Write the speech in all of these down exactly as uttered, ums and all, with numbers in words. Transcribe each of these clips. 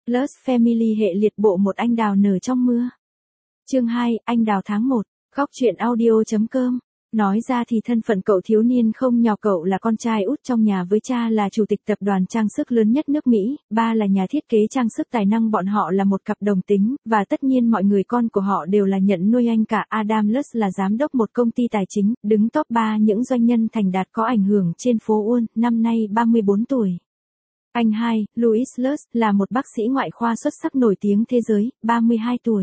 Plus Family hệ liệt bộ một anh đào nở trong mưa. Chương hai, anh đào tháng một. Góc truyện audio.com. Nói ra thì thân phận cậu thiếu niên không nhỏ, cậu là con trai út trong nhà với cha là chủ tịch tập đoàn trang sức lớn nhất nước Mỹ, ba là nhà thiết kế trang sức tài năng, bọn họ là một cặp đồng tính, và tất nhiên mọi người con của họ đều là nhận nuôi anh cả. Adam Lutz là giám đốc một công ty tài chính, đứng top ba những doanh nhân thành đạt có ảnh hưởng trên phố Wall, năm nay ba mươi bốn tuổi. Anh hai, Louis Lutz, là một bác sĩ ngoại khoa xuất sắc nổi tiếng thế giới, ba mươi hai tuổi.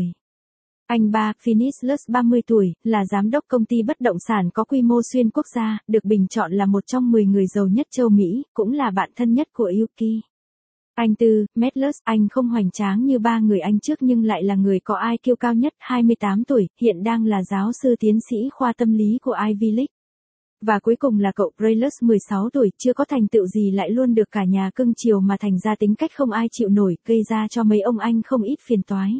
Anh ba, Finis Lutz, ba mươi tuổi, là giám đốc công ty bất động sản có quy mô xuyên quốc gia, được bình chọn là một trong mười người giàu nhất châu Mỹ, cũng là bạn thân nhất của Yuki. Anh tư, Matt Lutz, anh không hoành tráng như ba người anh trước nhưng lại là người có i kiu cao nhất, hai mươi tám tuổi, hiện đang là giáo sư tiến sĩ khoa tâm lý của Ivy League. Và cuối cùng là cậu Ray Lutz, mười sáu tuổi, chưa có thành tựu gì lại luôn được cả nhà cưng chiều mà thành ra tính cách không ai chịu nổi, gây ra cho mấy ông anh không ít phiền toái.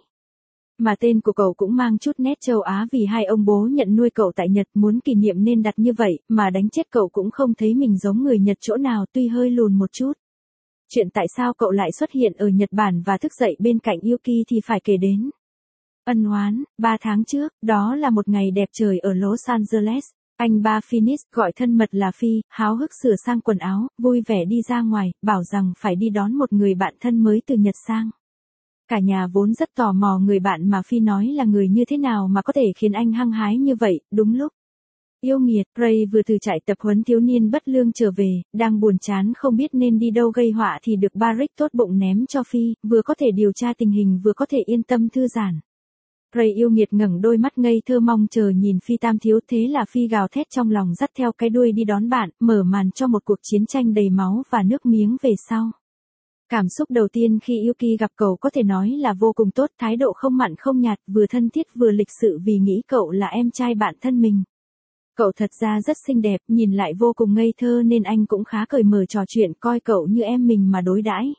Mà tên của cậu cũng mang chút nét châu Á vì hai ông bố nhận nuôi cậu tại Nhật, muốn kỷ niệm nên đặt như vậy, mà đánh chết cậu cũng không thấy mình giống người Nhật chỗ nào, tuy hơi lùn một chút. Chuyện tại sao cậu lại xuất hiện ở Nhật Bản và thức dậy bên cạnh Yuki thì phải kể đến. Ân oán, ba tháng trước, đó là một ngày đẹp trời ở Los Angeles. Anh ba Finis, gọi thân mật là Phi, háo hức sửa sang quần áo, vui vẻ đi ra ngoài, bảo rằng phải đi đón một người bạn thân mới từ Nhật sang. Cả nhà vốn rất tò mò người bạn mà Phi nói là người như thế nào mà có thể khiến anh hăng hái như vậy. Đúng lúc yêu nghiệt, Ray vừa từ trại tập huấn thiếu niên bất lương trở về, đang buồn chán không biết nên đi đâu gây họa thì được Barrick tốt bụng ném cho Phi, vừa có thể điều tra tình hình vừa có thể yên tâm thư giãn. Ray yêu nghiệt ngẩng đôi mắt ngây thơ mong chờ nhìn Phi tam thiếu, thế là Phi gào thét trong lòng dắt theo cái đuôi đi đón bạn, mở màn cho một cuộc chiến tranh đầy máu và nước miếng về sau. Cảm xúc đầu tiên khi Yuki gặp cậu có thể nói là vô cùng tốt, thái độ không mặn không nhạt, vừa thân thiết vừa lịch sự vì nghĩ cậu là em trai bạn thân mình. Cậu thật ra rất xinh đẹp, nhìn lại vô cùng ngây thơ nên anh cũng khá cởi mở trò chuyện, coi cậu như em mình mà đối đãi.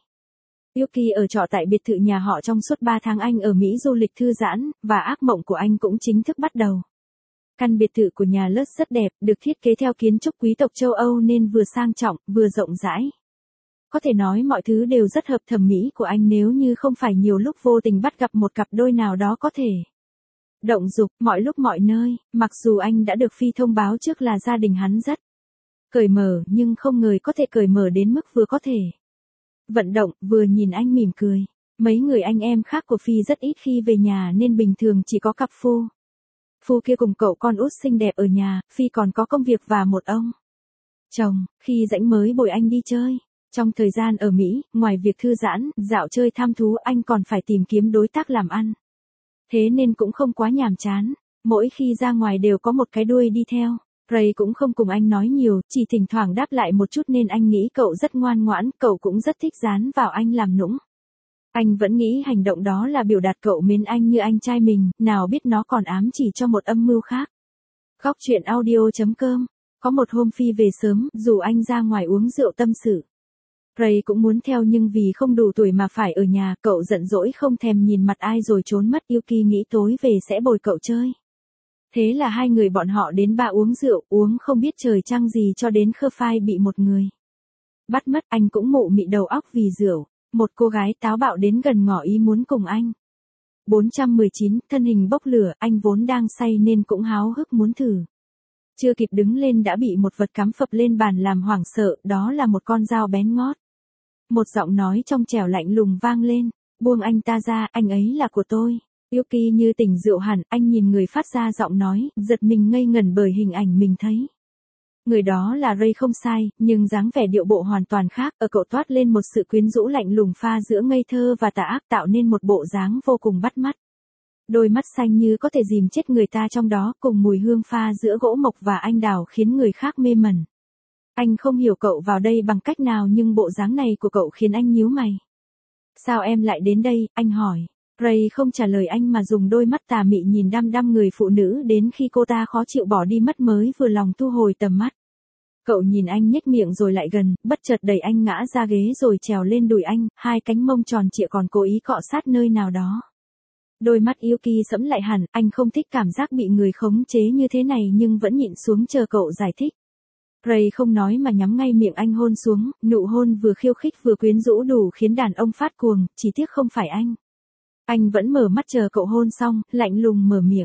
Yuki ở trọ tại biệt thự nhà họ trong suốt ba tháng anh ở Mỹ du lịch thư giãn, và ác mộng của anh cũng chính thức bắt đầu. Căn biệt thự của nhà Lutz rất đẹp, được thiết kế theo kiến trúc quý tộc châu Âu nên vừa sang trọng, vừa rộng rãi. Có thể nói mọi thứ đều rất hợp thẩm mỹ của anh, nếu như không phải nhiều lúc vô tình bắt gặp một cặp đôi nào đó có thể động dục mọi lúc mọi nơi, mặc dù anh đã được Phi thông báo trước là gia đình hắn rất cởi mở nhưng không ngờ có thể cởi mở đến mức vừa có thể vận động, vừa nhìn anh mỉm cười. Mấy người anh em khác của Phi rất ít khi về nhà nên bình thường chỉ có cặp phu. Phu kia cùng cậu con út xinh đẹp ở nhà, Phi còn có công việc và một ông chồng, khi rảnh mới bồi anh đi chơi. Trong thời gian ở Mỹ, ngoài việc thư giãn, dạo chơi tham thú, anh còn phải tìm kiếm đối tác làm ăn. Thế nên cũng không quá nhàm chán, mỗi khi ra ngoài đều có một cái đuôi đi theo. Ray cũng không cùng anh nói nhiều, chỉ thỉnh thoảng đáp lại một chút nên anh nghĩ cậu rất ngoan ngoãn, cậu cũng rất thích dán vào anh làm nũng. Anh vẫn nghĩ hành động đó là biểu đạt cậu mến anh như anh trai mình, nào biết nó còn ám chỉ cho một âm mưu khác. Góc truyện audio.com. Có một hôm Phi về sớm, rủ anh ra ngoài uống rượu tâm sự. Ray cũng muốn theo nhưng vì không đủ tuổi mà phải ở nhà, cậu giận dỗi không thèm nhìn mặt ai rồi trốn mất. Yuki nghĩ tối về sẽ bồi cậu chơi. Thế là hai người bọn họ đến bar uống rượu, uống không biết trời trăng gì cho đến khơ phai bị một người bắt mất. Anh cũng mụ mị đầu óc vì rượu. Một cô gái táo bạo đến gần ngỏ ý muốn cùng anh. bốn trăm mười chín, thân hình bốc lửa, anh vốn đang say nên cũng háo hức muốn thử. Chưa kịp đứng lên đã bị một vật cắm phập lên bàn làm hoảng sợ, đó là một con dao bén ngót. Một giọng nói trong trẻo lạnh lùng vang lên, buông anh ta ra, anh ấy là của tôi. Yuki như tỉnh rượu hẳn, anh nhìn người phát ra giọng nói, giật mình ngây ngẩn bởi hình ảnh mình thấy. Người đó là Ray không sai, nhưng dáng vẻ điệu bộ hoàn toàn khác, ở cậu toát lên một sự quyến rũ lạnh lùng pha giữa ngây thơ và tà ác tạo nên một bộ dáng vô cùng bắt mắt. Đôi mắt xanh như có thể dìm chết người ta trong đó, cùng mùi hương pha giữa gỗ mộc và anh đào khiến người khác mê mẩn. Anh không hiểu cậu vào đây bằng cách nào nhưng bộ dáng này của cậu khiến anh nhíu mày. Sao em lại đến đây, anh hỏi. Ray không trả lời anh mà dùng đôi mắt tà mị nhìn đăm đăm người phụ nữ đến khi cô ta khó chịu bỏ đi mất mới vừa lòng thu hồi tầm mắt. Cậu nhìn anh nhếch miệng rồi lại gần, bất chợt đẩy anh ngã ra ghế rồi trèo lên đùi anh, hai cánh mông tròn trịa còn cố ý cọ sát nơi nào đó. Đôi mắt Yuki sẫm lại hẳn, anh không thích cảm giác bị người khống chế như thế này nhưng vẫn nhịn xuống chờ cậu giải thích. Ray không nói mà nhắm ngay miệng anh hôn xuống, nụ hôn vừa khiêu khích vừa quyến rũ đủ khiến đàn ông phát cuồng, chỉ tiếc không phải anh. Anh vẫn mở mắt chờ cậu hôn xong, lạnh lùng mở miệng.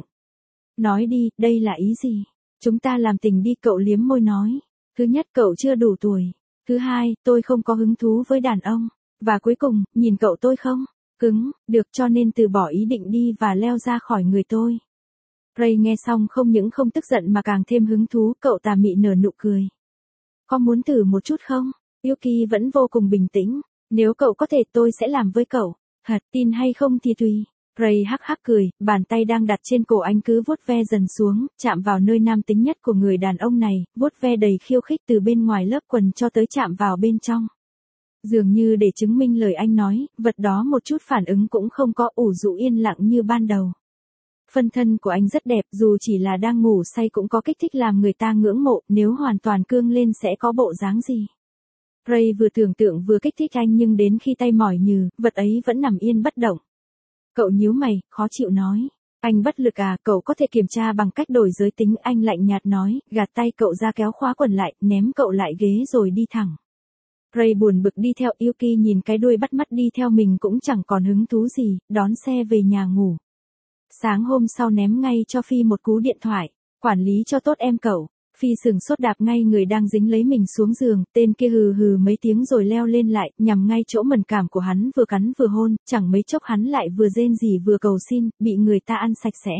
Nói đi, đây là ý gì? Chúng ta làm tình đi, cậu liếm môi nói. Thứ nhất, cậu chưa đủ tuổi. Thứ hai, tôi không có hứng thú với đàn ông. Và cuối cùng, nhìn cậu tôi không? Cứng, được, cho nên từ bỏ ý định đi và leo ra khỏi người tôi. Ray nghe xong không những không tức giận mà càng thêm hứng thú, cậu tà mị nở nụ cười. Có muốn thử một chút không? Yuki vẫn vô cùng bình tĩnh. Nếu cậu có thể tôi sẽ làm với cậu. Thật, tin hay không thì tùy. Ray hắc hắc cười, bàn tay đang đặt trên cổ anh cứ vuốt ve dần xuống, chạm vào nơi nam tính nhất của người đàn ông này, vuốt ve đầy khiêu khích từ bên ngoài lớp quần cho tới chạm vào bên trong. Dường như để chứng minh lời anh nói, vật đó một chút phản ứng cũng không có, ủ rũ yên lặng như ban đầu. Phân thân của anh rất đẹp, dù chỉ là đang ngủ say cũng có kích thích làm người ta ngưỡng mộ, nếu hoàn toàn cương lên sẽ có bộ dáng gì. Ray vừa tưởng tượng vừa kích thích anh nhưng đến khi tay mỏi nhừ, vật ấy vẫn nằm yên bất động. Cậu nhíu mày, khó chịu nói. Anh bất lực à, cậu có thể kiểm tra bằng cách đổi giới tính, anh lạnh nhạt nói, gạt tay cậu ra kéo khóa quần lại, ném cậu lại ghế rồi đi thẳng. Ray buồn bực đi theo, Yuki nhìn cái đuôi bắt mắt đi theo mình cũng chẳng còn hứng thú gì, đón xe về nhà ngủ. Sáng hôm sau ném ngay cho Phi một cú điện thoại, quản lý cho tốt em cậu. Phi sừng sốt đạp ngay người đang dính lấy mình xuống giường, tên kia hừ hừ mấy tiếng rồi leo lên lại, nhằm ngay chỗ mẫn cảm của hắn vừa cắn vừa hôn, chẳng mấy chốc hắn lại vừa rên rỉ vừa cầu xin, bị người ta ăn sạch sẽ.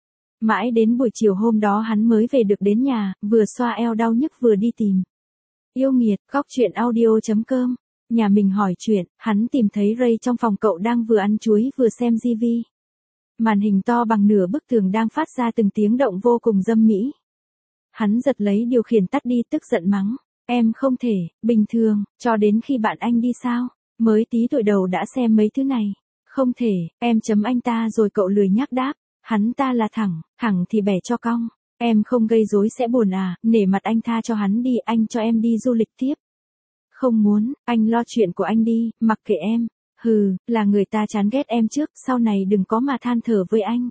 Mãi đến buổi chiều hôm đó hắn mới về được đến nhà, vừa xoa eo đau nhức vừa đi tìm. Yêu nghiệt, góc truyện audio chấm com. Nhà mình hỏi chuyện, hắn tìm thấy Ray trong phòng cậu đang vừa ăn chuối vừa xem ti vi. Màn hình to bằng nửa bức tường đang phát ra từng tiếng động vô cùng dâm mỹ. Hắn giật lấy điều khiển tắt đi, tức giận mắng. Em không thể, bình thường, cho đến khi bạn anh đi sao? Mới tí tuổi đầu đã xem mấy thứ này. Không thể, em chấm anh ta rồi, cậu lười nhác đáp. Hắn ta là thẳng, thẳng thì bẻ cho cong. Em không gây rối sẽ buồn à, nể mặt anh tha cho hắn đi, anh cho em đi du lịch tiếp. Không muốn, anh lo chuyện của anh đi, mặc kệ em. Hừ, là người ta chán ghét em trước, sau này đừng có mà than thở với anh.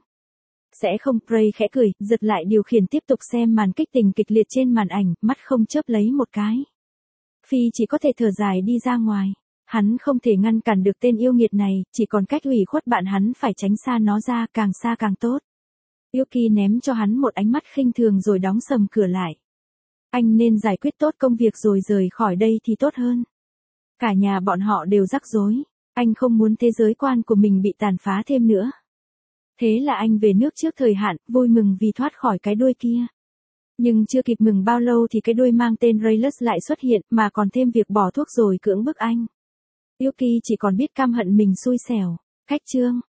Sẽ không, Ray khẽ cười, giật lại điều khiển tiếp tục xem màn kích tình kịch liệt trên màn ảnh, mắt không chớp lấy một cái. Phi chỉ có thể thở dài đi ra ngoài. Hắn không thể ngăn cản được tên yêu nghiệt này, chỉ còn cách ủy khuất bạn hắn phải tránh xa nó ra, càng xa càng tốt. Yuki ném cho hắn một ánh mắt khinh thường rồi đóng sầm cửa lại. Anh nên giải quyết tốt công việc rồi rời khỏi đây thì tốt hơn. Cả nhà bọn họ đều rắc rối. Anh không muốn thế giới quan của mình bị tàn phá thêm nữa. Thế là anh về nước trước thời hạn, vui mừng vì thoát khỏi cái đuôi kia. Nhưng chưa kịp mừng bao lâu thì cái đuôi mang tên Rayless lại xuất hiện, mà còn thêm việc bỏ thuốc rồi cưỡng bức anh. Yuki chỉ còn biết căm hận mình xui xẻo. Khách chương.